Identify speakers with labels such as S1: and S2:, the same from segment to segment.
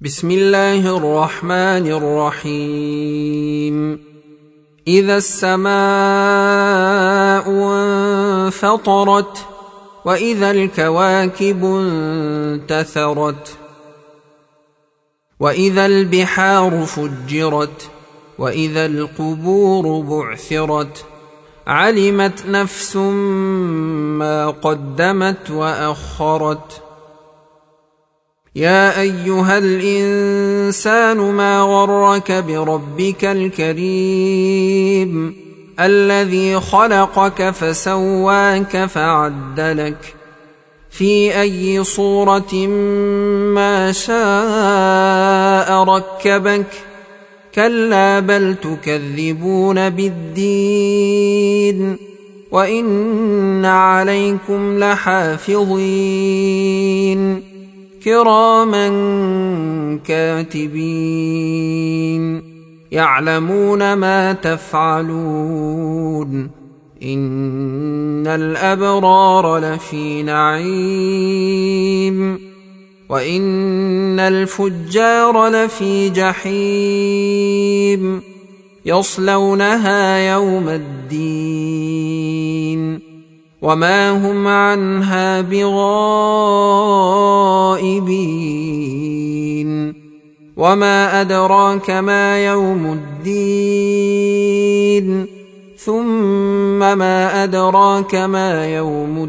S1: بسم الله الرحمن الرحيم. إذا السماء انفطرت وإذا الكواكب انتثرت وإذا البحار فجرت وإذا القبور بعثرت علمت نفس ما قدمت وأخرت. يا أيها الإنسان ما غرك بربك الكريم الذي خلقك فسواك فعدلك في أي صورة ما شاء ركبك. كلا بل تكذبون بالدين وإن عليكم لحافظين كراما كاتبين يعلمون ما تفعلون. إن الأبرار لفي نعيم وإن الفجار لفي جحيم يصلونها يوم الدين وما هم عنها بغائبين. وما أدراك ما يوم الدين ثم ما أدراك ما يوم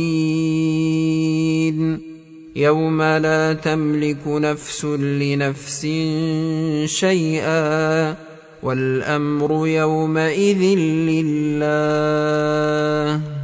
S1: الدين يوم لا تملك نفس لنفس شيئا والأمر يومئذ لله.